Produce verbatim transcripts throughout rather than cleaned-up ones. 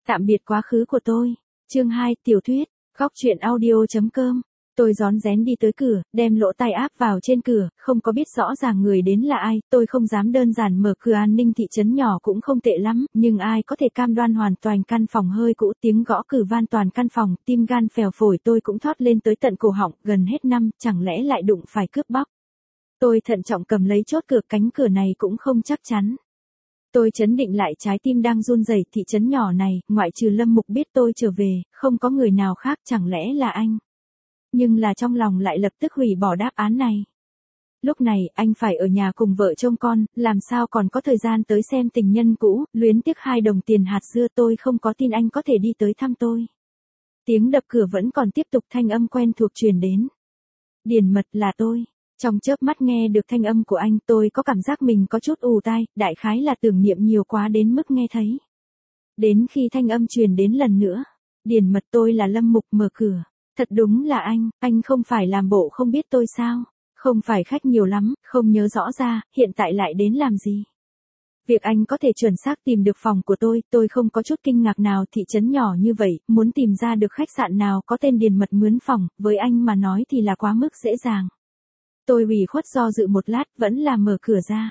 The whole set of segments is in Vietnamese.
Tạm biệt quá khứ của tôi. Chương hai, tiểu thuyết, góc truyện audio chấm com. Tôi rón rén đi tới cửa, đem lỗ tai áp vào trên cửa, không có biết rõ ràng người đến là ai, tôi không dám đơn giản mở cửa. An ninh thị trấn nhỏ cũng không tệ lắm, nhưng ai có thể cam đoan hoàn toàn căn phòng hơi cũ, tiếng gõ cửa van toàn căn phòng, tim gan phèo phổi tôi cũng thoát lên tới tận cổ họng, gần hết năm, chẳng lẽ lại đụng phải cướp bóc. Tôi thận trọng cầm lấy chốt cửa, cánh cửa này cũng không chắc chắn. Tôi trấn định lại trái tim đang run rẩy. Thị trấn nhỏ này, ngoại trừ Lâm Mục biết tôi trở về, không có người nào khác, chẳng lẽ là anh? Nhưng là trong lòng lại lập tức hủy bỏ đáp án này. Lúc này, anh phải ở nhà cùng vợ trông con, làm sao còn có thời gian tới xem tình nhân cũ, luyến tiếc hai đồng tiền hạt dưa. Tôi không có tin anh có thể đi tới thăm tôi. Tiếng đập cửa vẫn còn tiếp tục, thanh âm quen thuộc truyền đến. Điền Mật, là tôi. Trong chớp mắt nghe được thanh âm của anh, tôi có cảm giác mình có chút ù tai, đại khái là tưởng niệm nhiều quá đến mức nghe thấy. Đến khi thanh âm truyền đến lần nữa, Điền Mật, tôi là Lâm Mục, mở cửa. Thật đúng là anh, anh không phải làm bộ không biết tôi sao? Không phải khách nhiều lắm, không nhớ rõ ra, hiện tại lại đến làm gì? Việc anh có thể chuẩn xác tìm được phòng của tôi, tôi không có chút kinh ngạc nào. Thị trấn nhỏ như vậy, muốn tìm ra được khách sạn nào có tên Điền Mật mướn phòng, với anh mà nói thì là quá mức dễ dàng. Tôi ủy khuất do dự một lát, vẫn là mở cửa ra.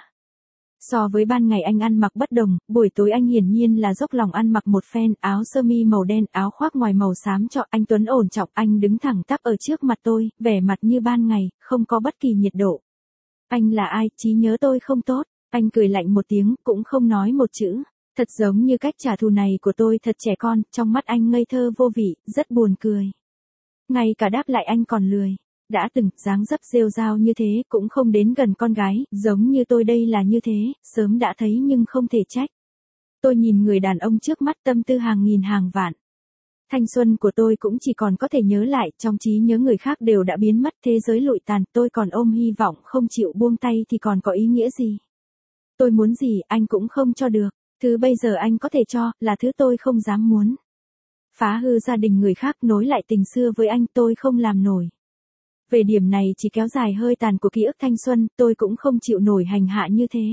So với ban ngày anh ăn mặc bất đồng, buổi tối anh hiển nhiên là dốc lòng ăn mặc một phen, áo sơ mi màu đen, áo khoác ngoài màu xám cho. Anh tuấn ổn trọng, anh đứng thẳng tắp ở trước mặt tôi, vẻ mặt như ban ngày, không có bất kỳ nhiệt độ. Anh là ai, trí nhớ tôi không tốt. Anh cười lạnh một tiếng, cũng không nói một chữ. Thật giống như cách trả thù này của tôi thật trẻ con, trong mắt anh ngây thơ vô vị, rất buồn cười. Ngay cả đáp lại anh còn lười. Đã từng, dáng dấp rêu rao như thế, cũng không đến gần con gái, giống như tôi đây là như thế, sớm đã thấy nhưng không thể trách. Tôi nhìn người đàn ông trước mắt, tâm tư hàng nghìn hàng vạn. Thanh xuân của tôi cũng chỉ còn có thể nhớ lại, trong trí nhớ người khác đều đã biến mất, thế giới lụi tàn, tôi còn ôm hy vọng không chịu buông tay thì còn có ý nghĩa gì. Tôi muốn gì, anh cũng không cho được, thứ bây giờ anh có thể cho, là thứ tôi không dám muốn. Phá hư gia đình người khác, nối lại tình xưa với anh, tôi không làm nổi. Về điểm này chỉ kéo dài hơi tàn của ký ức thanh xuân, tôi cũng không chịu nổi hành hạ như thế.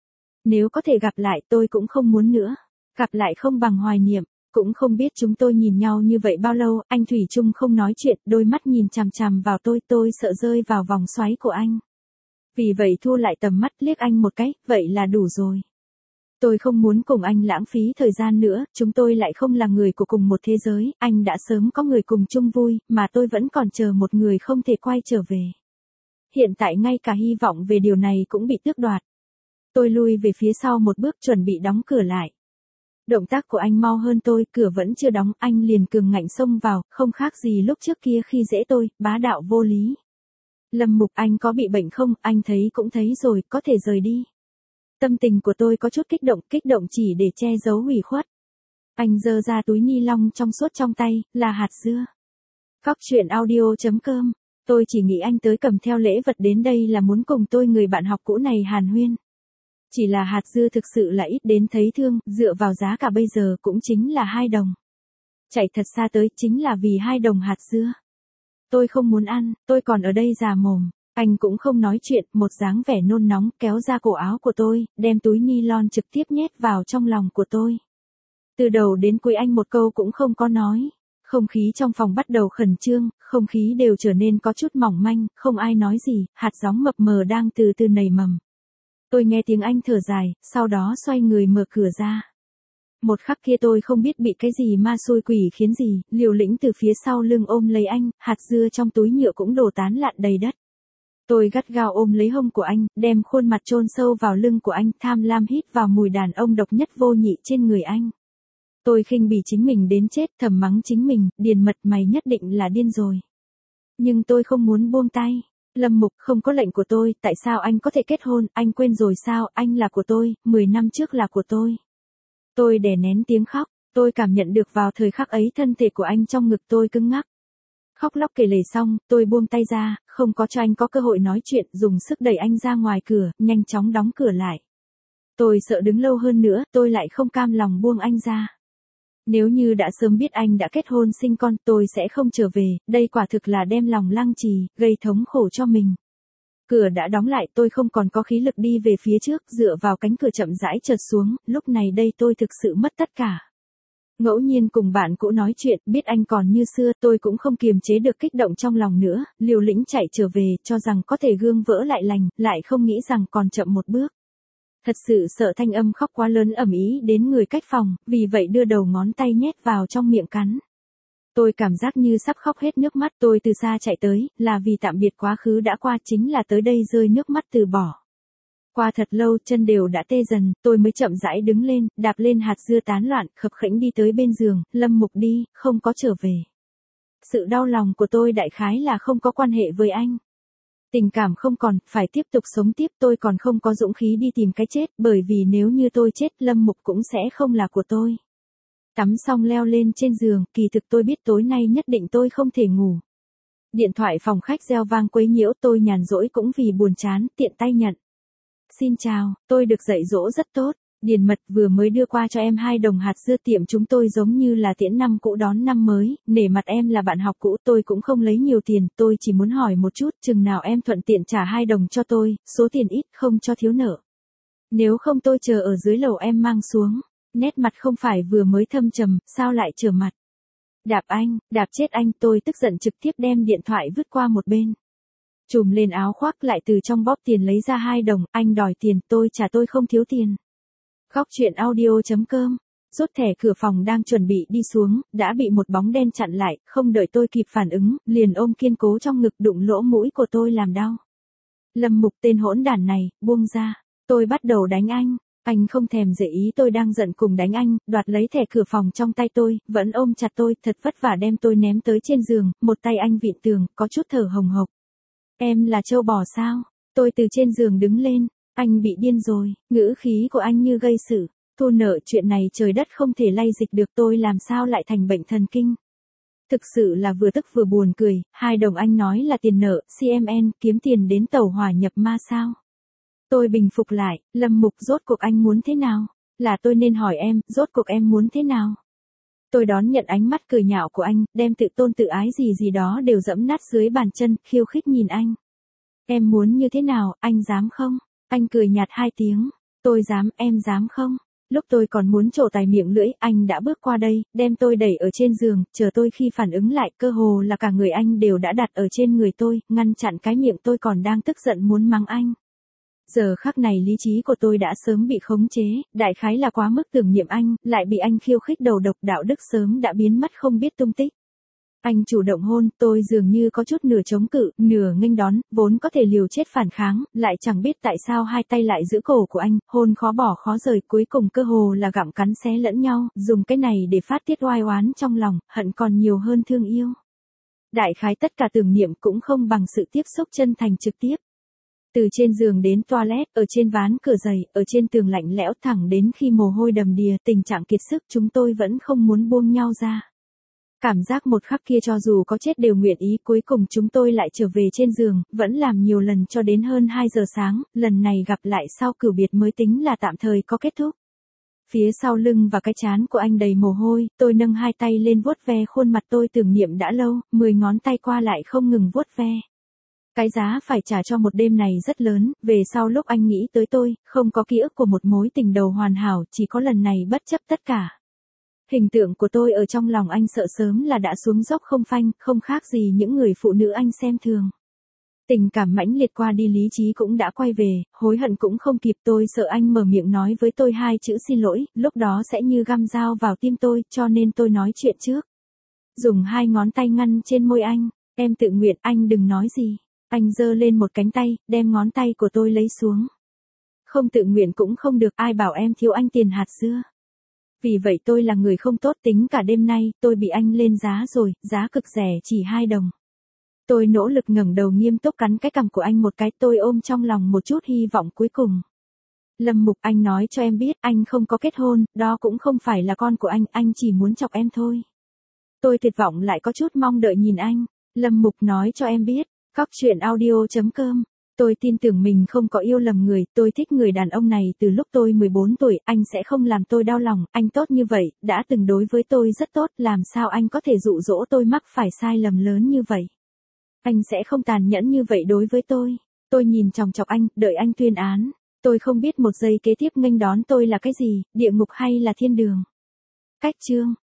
Nếu có thể gặp lại tôi cũng không muốn nữa. Gặp lại không bằng hoài niệm, cũng không biết chúng tôi nhìn nhau như vậy bao lâu, anh thủy chung không nói chuyện, đôi mắt nhìn chằm chằm vào tôi, tôi sợ rơi vào vòng xoáy của anh. Vì vậy thu lại tầm mắt, liếc anh một cái, vậy là đủ rồi. Tôi không muốn cùng anh lãng phí thời gian nữa, chúng tôi lại không là người của cùng một thế giới, anh đã sớm có người cùng chung vui, mà tôi vẫn còn chờ một người không thể quay trở về. Hiện tại ngay cả hy vọng về điều này cũng bị tước đoạt. Tôi lui về phía sau một bước, chuẩn bị đóng cửa lại. Động tác của anh mau hơn tôi, cửa vẫn chưa đóng, anh liền cường ngạnh xông vào, không khác gì lúc trước kia khi dễ tôi, bá đạo vô lý. Lâm Mục, anh có bị bệnh không, anh thấy cũng thấy rồi, có thể rời đi. Tâm tình của tôi có chút kích động, kích động chỉ để che giấu ủy khuất. Anh giơ ra túi ni lông trong suốt trong tay, là hạt dưa. Góc truyện audio chấm com. Tôi chỉ nghĩ anh tới cầm theo lễ vật đến đây là muốn cùng tôi người bạn học cũ này hàn huyên. Chỉ là hạt dưa thực sự là ít đến thấy thương, dựa vào giá cả bây giờ cũng chính là hai đồng. Chạy thật xa tới chính là vì hai đồng hạt dưa. Tôi không muốn ăn, tôi còn ở đây già mồm. Anh cũng không nói chuyện, một dáng vẻ nôn nóng, kéo ra cổ áo của tôi, đem túi ni lon trực tiếp nhét vào trong lòng của tôi. Từ đầu đến cuối anh một câu cũng không có nói. Không khí trong phòng bắt đầu khẩn trương, không khí đều trở nên có chút mỏng manh, không ai nói gì, hạt gióng mập mờ đang từ từ nảy mầm. Tôi nghe tiếng anh thở dài, sau đó xoay người mở cửa ra. Một khắc kia tôi không biết bị cái gì ma xui quỷ khiến gì, liều lĩnh từ phía sau lưng ôm lấy anh, hạt dưa trong túi nhựa cũng đổ tán lạn đầy đất. Tôi gắt gao ôm lấy hông của anh, đem khuôn mặt chôn sâu vào lưng của anh, tham lam hít vào mùi đàn ông độc nhất vô nhị trên người anh. Tôi khinh bỉ chính mình đến chết, thầm mắng chính mình, Điền Mật, mày nhất định là điên rồi. Nhưng tôi không muốn buông tay. Lâm Mục, không có lệnh của tôi, tại sao anh có thể kết hôn, anh quên rồi sao, anh là của tôi, mười năm trước là của tôi. Tôi đè nén tiếng khóc, tôi cảm nhận được vào thời khắc ấy thân thể của anh trong ngực tôi cứng ngắc. Khóc lóc kể lể xong, tôi buông tay ra, không có cho anh có cơ hội nói chuyện, dùng sức đẩy anh ra ngoài cửa, nhanh chóng đóng cửa lại. Tôi sợ đứng lâu hơn nữa, tôi lại không cam lòng buông anh ra. Nếu như đã sớm biết anh đã kết hôn sinh con, tôi sẽ không trở về, đây quả thực là đem lòng lăng trì, gây thống khổ cho mình. Cửa đã đóng lại, tôi không còn có khí lực đi về phía trước, dựa vào cánh cửa chậm rãi trượt xuống, lúc này đây tôi thực sự mất tất cả. Ngẫu nhiên cùng bạn cũ nói chuyện, biết anh còn như xưa, tôi cũng không kiềm chế được kích động trong lòng nữa, liều lĩnh chạy trở về, cho rằng có thể gương vỡ lại lành, lại không nghĩ rằng còn chậm một bước. Thật sự sợ thanh âm khóc quá lớn ầm ĩ đến người cách phòng, vì vậy đưa đầu ngón tay nhét vào trong miệng cắn. Tôi cảm giác như sắp khóc hết nước mắt, tôi từ xa chạy tới, là vì tạm biệt quá khứ đã qua, chính là tới đây rơi nước mắt từ bỏ. Qua thật lâu, chân đều đã tê dần, tôi mới chậm rãi đứng lên, đạp lên hạt dưa tán loạn, khập khiễng đi tới bên giường, Lâm Mục đi, không có trở về. Sự đau lòng của tôi đại khái là không có quan hệ với anh. Tình cảm không còn, phải tiếp tục sống tiếp, tôi còn không có dũng khí đi tìm cái chết, bởi vì nếu như tôi chết, Lâm Mục cũng sẽ không là của tôi. Tắm xong leo lên trên giường, kỳ thực tôi biết tối nay nhất định tôi không thể ngủ. Điện thoại phòng khách reo vang quấy nhiễu, tôi nhàn rỗi cũng vì buồn chán, tiện tay nhận. Xin chào, tôi được dạy dỗ rất tốt. Điền Mật vừa mới đưa qua cho em hai đồng hạt dưa, tiệm chúng tôi giống như là tiễn năm cũ đón năm mới, nể mặt em là bạn học cũ, tôi cũng không lấy nhiều tiền, tôi chỉ muốn hỏi một chút, chừng nào em thuận tiện trả hai đồng cho tôi, số tiền ít không cho thiếu nợ. Nếu không tôi chờ ở dưới lầu em mang xuống. Nét mặt không phải vừa mới thâm trầm, sao lại trở mặt. Đạp anh, đạp chết anh, tôi tức giận trực tiếp đem điện thoại vứt qua một bên. Trùm lên áo khoác lại từ trong bóp tiền lấy ra hai đồng, anh đòi tiền, tôi trả, tôi không thiếu tiền. Góc chuyện audio chấm com. Rút thẻ cửa phòng đang chuẩn bị đi xuống, đã bị một bóng đen chặn lại, không đợi tôi kịp phản ứng, liền ôm kiên cố trong ngực đụng lỗ mũi của tôi làm đau. Lâm Mục, tên hỗn đản này, buông ra. Tôi bắt đầu đánh anh. Anh không thèm để ý tôi đang giận cùng đánh anh, đoạt lấy thẻ cửa phòng trong tay tôi, vẫn ôm chặt tôi, thật vất vả đem tôi ném tới trên giường, một tay anh vịn tường, có chút thở hồng hộc. Em là trâu bò sao? Tôi từ trên giường đứng lên, anh bị điên rồi, ngữ khí của anh như gây sự. Thu nợ chuyện này trời đất không thể lay dịch được, tôi làm sao lại thành bệnh thần kinh. Thực sự là vừa tức vừa buồn cười, hai đồng anh nói là tiền nợ, xê em en, kiếm tiền đến tàu hỏa nhập ma sao? Tôi bình phục lại, Lâm Mục, rốt cuộc anh muốn thế nào? Là tôi nên hỏi em, rốt cuộc em muốn thế nào? Tôi đón nhận ánh mắt cười nhạo của anh, đem tự tôn tự ái gì gì đó đều dẫm nát dưới bàn chân, khiêu khích nhìn anh. Em muốn như thế nào, anh dám không? Anh cười nhạt hai tiếng, tôi dám, em dám không? Lúc tôi còn muốn trổ tài miệng lưỡi, anh đã bước qua đây, đem tôi đẩy ở trên giường, chờ tôi khi phản ứng lại, cơ hồ là cả người anh đều đã đặt ở trên người tôi, ngăn chặn cái miệng tôi còn đang tức giận muốn mắng anh. Giờ khắc này lý trí của tôi đã sớm bị khống chế, đại khái là quá mức tưởng niệm anh, lại bị anh khiêu khích đầu độc, đạo đức sớm đã biến mất không biết tung tích. Anh chủ động hôn, tôi dường như có chút nửa chống cự, nửa nghênh đón, vốn có thể liều chết phản kháng, lại chẳng biết tại sao hai tay lại giữ cổ của anh, hôn khó bỏ khó rời, cuối cùng cơ hồ là gặm cắn xé lẫn nhau, dùng cái này để phát tiết oai oán trong lòng, hận còn nhiều hơn thương yêu. Đại khái tất cả tưởng niệm cũng không bằng sự tiếp xúc chân thành trực tiếp. Từ trên giường đến toilet, ở trên ván cửa giày, ở trên tường lạnh lẽo, thẳng đến khi mồ hôi đầm đìa, tình trạng kiệt sức, chúng tôi vẫn không muốn buông nhau ra. Cảm giác một khắc kia cho dù có chết đều nguyện ý, cuối cùng chúng tôi lại trở về trên giường, vẫn làm nhiều lần cho đến hơn hai giờ sáng, lần này gặp lại sau cửu biệt mới tính là tạm thời có kết thúc. Phía sau lưng và cái trán của anh đầy mồ hôi, tôi nâng hai tay lên vuốt ve khuôn mặt tôi tưởng niệm đã lâu, mười ngón tay qua lại không ngừng vuốt ve. Cái giá phải trả cho một đêm này rất lớn, về sau lúc anh nghĩ tới tôi, không có ký ức của một mối tình đầu hoàn hảo, chỉ có lần này bất chấp tất cả. Hình tượng của tôi ở trong lòng anh sợ sớm là đã xuống dốc không phanh, không khác gì những người phụ nữ anh xem thường. Tình cảm mãnh liệt qua đi, lý trí cũng đã quay về, hối hận cũng không kịp, tôi sợ anh mở miệng nói với tôi hai chữ xin lỗi, lúc đó sẽ như găm dao vào tim tôi, cho nên tôi nói chuyện trước. Dùng hai ngón tay ngăn trên môi anh, em tự nguyện, anh đừng nói gì. Anh giơ lên một cánh tay, đem ngón tay của tôi lấy xuống. Không tự nguyện cũng không được, ai bảo em thiếu anh tiền hạt dưa. Vì vậy tôi là người không tốt, tính cả đêm nay, tôi bị anh lên giá rồi, giá cực rẻ chỉ hai đồng. Tôi nỗ lực ngẩng đầu nghiêm túc cắn cái cằm của anh một cái, tôi ôm trong lòng một chút hy vọng cuối cùng. Lâm Mục, anh nói cho em biết, anh không có kết hôn, đó cũng không phải là con của anh, anh chỉ muốn chọc em thôi. Tôi tuyệt vọng lại có chút mong đợi nhìn anh. Lâm Mục, nói cho em biết. Góc chuyện audio chấm com. Tôi tin tưởng mình không có yêu lầm người, tôi thích người đàn ông này từ lúc tôi mười bốn tuổi, anh sẽ không làm tôi đau lòng, anh tốt như vậy, đã từng đối với tôi rất tốt, làm sao anh có thể dụ dỗ tôi mắc phải sai lầm lớn như vậy. Anh sẽ không tàn nhẫn như vậy đối với tôi. Tôi nhìn chòng chọc anh, đợi anh tuyên án. Tôi không biết một giây kế tiếp nghênh đón tôi là cái gì, địa ngục hay là thiên đường. Cách chương.